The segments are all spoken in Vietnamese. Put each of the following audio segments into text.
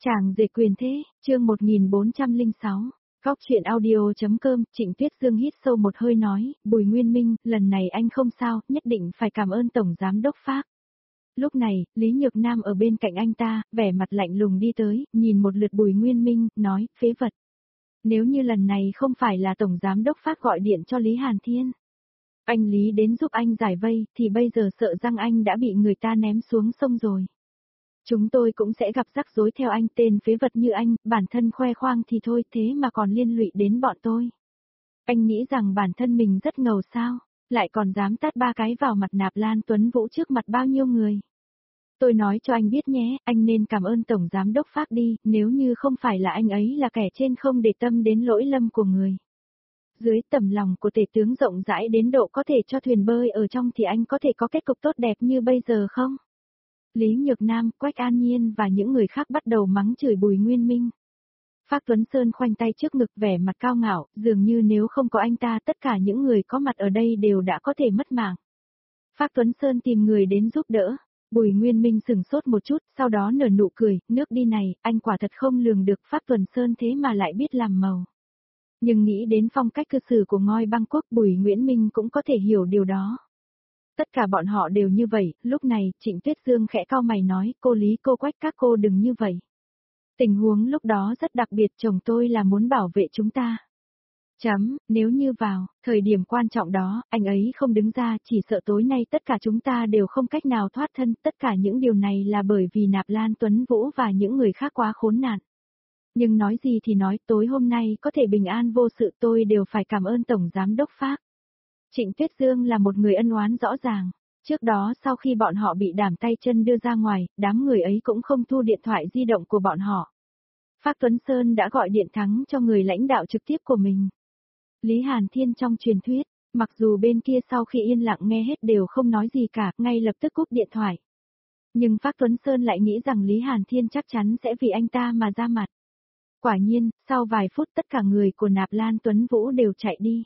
Chàng rể quyền thế, chương 1406. Góc chuyện audio.com, Trịnh Tuyết Dương hít sâu một hơi nói, Bùi Nguyên Minh, lần này anh không sao, nhất định phải cảm ơn Tổng Giám Đốc Phác. Lúc này, Lý Nhược Nam ở bên cạnh anh ta, vẻ mặt lạnh lùng đi tới, nhìn một lượt Bùi Nguyên Minh, nói, phế vật. Nếu như lần này không phải là Tổng Giám Đốc Phác gọi điện cho Lý Hàn Thiên, anh Lý đến giúp anh giải vây, thì bây giờ sợ rằng anh đã bị người ta ném xuống sông rồi. Chúng tôi cũng sẽ gặp rắc rối theo anh, tên phế vật như anh, bản thân khoe khoang thì thôi, thế mà còn liên lụy đến bọn tôi. Anh nghĩ rằng bản thân mình rất ngầu sao, lại còn dám tát ba cái vào mặt Nạp Lan Tuấn Vũ trước mặt bao nhiêu người. Tôi nói cho anh biết nhé, anh nên cảm ơn Tổng Giám Đốc Phác đi, nếu như không phải là anh ấy là kẻ trên không để tâm đến lỗi lầm của người. Dưới tầm lòng của tể tướng rộng rãi đến độ có thể cho thuyền bơi ở trong thì anh có thể có kết cục tốt đẹp như bây giờ không? Lý Nhược Nam, Quách An Nhiên và những người khác bắt đầu mắng chửi Bùi Nguyên Minh. Phác Tuấn Sơn khoanh tay trước ngực vẻ mặt cao ngạo, dường như nếu không có anh ta tất cả những người có mặt ở đây đều đã có thể mất mạng. Phác Tuấn Sơn tìm người đến giúp đỡ. Bùi Nguyên Minh sửng sốt một chút, sau đó nở nụ cười, nước đi này, anh quả thật không lường được Phác Tuấn Sơn thế mà lại biết làm màu. Nhưng nghĩ đến phong cách cư xử của ngôi Bangkok, Bùi Nguyễn Minh cũng có thể hiểu điều đó. Tất cả bọn họ đều như vậy, lúc này, Trịnh Tuyết Dương khẽ cau mày nói, cô Lý cô Quách các cô đừng như vậy. Tình huống lúc đó rất đặc biệt, chồng tôi là muốn bảo vệ chúng ta. Nếu như vào, thời điểm quan trọng đó, anh ấy không đứng ra, chỉ sợ tối nay tất cả chúng ta đều không cách nào thoát thân, tất cả những điều này là bởi vì Nạp Lan Tuấn Vũ và những người khác quá khốn nạn. Nhưng nói gì thì nói, tối hôm nay có thể bình an vô sự tôi đều phải cảm ơn Tổng Giám Đốc Phác. Trịnh Tuyết Dương là một người ân oán rõ ràng. Trước đó sau khi bọn họ bị đàm tay chân đưa ra ngoài, đám người ấy cũng không thu điện thoại di động của bọn họ. Phác Tuấn Sơn đã gọi điện thắng cho người lãnh đạo trực tiếp của mình. Lý Hàn Thiên trong truyền thuyết, mặc dù bên kia sau khi yên lặng nghe hết đều không nói gì cả, ngay lập tức cúp điện thoại. Nhưng Phác Tuấn Sơn lại nghĩ rằng Lý Hàn Thiên chắc chắn sẽ vì anh ta mà ra mặt. Quả nhiên, sau vài phút tất cả người của Nạp Lan Tuấn Vũ đều chạy đi.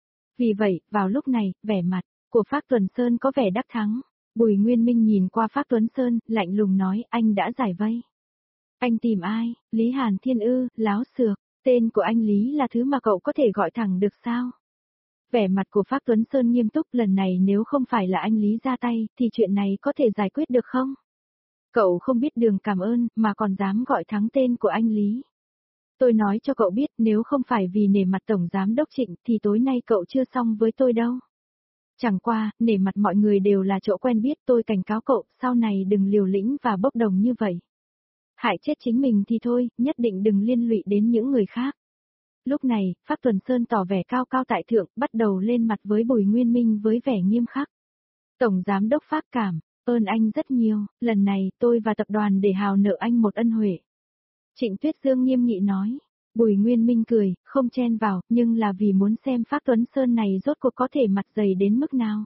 Vì vậy, vào lúc này, vẻ mặt của Phác Tuấn Sơn có vẻ đắc thắng. Bùi Nguyên Minh nhìn qua Phác Tuấn Sơn, lạnh lùng nói, anh đã giải vây. Anh tìm ai? Lý Hàn Thiên ư, láo xược, tên của anh Lý là thứ mà cậu có thể gọi thẳng được sao? Vẻ mặt của Phác Tuấn Sơn nghiêm túc, lần này nếu không phải là anh Lý ra tay, thì chuyện này có thể giải quyết được không? Cậu không biết đường cảm ơn, mà còn dám gọi thắng tên của anh Lý. Tôi nói cho cậu biết, nếu không phải vì nể mặt Tổng Giám Đốc Trịnh, thì tối nay cậu chưa xong với tôi đâu. Chẳng qua, nể mặt mọi người đều là chỗ quen biết, tôi cảnh cáo cậu, sau này đừng liều lĩnh và bốc đồng như vậy. Hại chết chính mình thì thôi, nhất định đừng liên lụy đến những người khác. Lúc này, Phác Tuấn Sơn tỏ vẻ cao cao tại thượng, bắt đầu lên mặt với Bùi Nguyên Minh với vẻ nghiêm khắc. Tổng Giám Đốc Phác cảm ơn anh rất nhiều, lần này tôi và tập đoàn để hào nợ anh một ân huệ. Trịnh Tuyết Dương nghiêm nghị nói. Bùi Nguyên Minh cười, không chen vào, nhưng là vì muốn xem Phác Tuấn Sơn này rốt cuộc có thể mặt dày đến mức nào.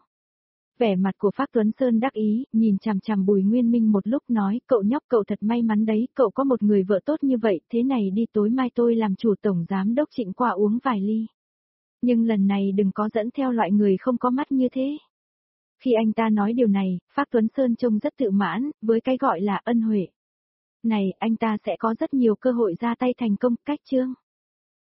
Vẻ mặt của Phác Tuấn Sơn đắc ý, nhìn chằm chằm Bùi Nguyên Minh một lúc nói, cậu nhóc cậu thật may mắn đấy, cậu có một người vợ tốt như vậy, thế này đi tối mai tôi làm chủ Tổng Giám Đốc Trịnh qua uống vài ly. Nhưng lần này đừng có dẫn theo loại người không có mắt như thế. Khi anh ta nói điều này, Phác Tuấn Sơn trông rất tự mãn, với cái gọi là ân huệ này, anh ta sẽ có rất nhiều cơ hội ra tay thành công, cách chương.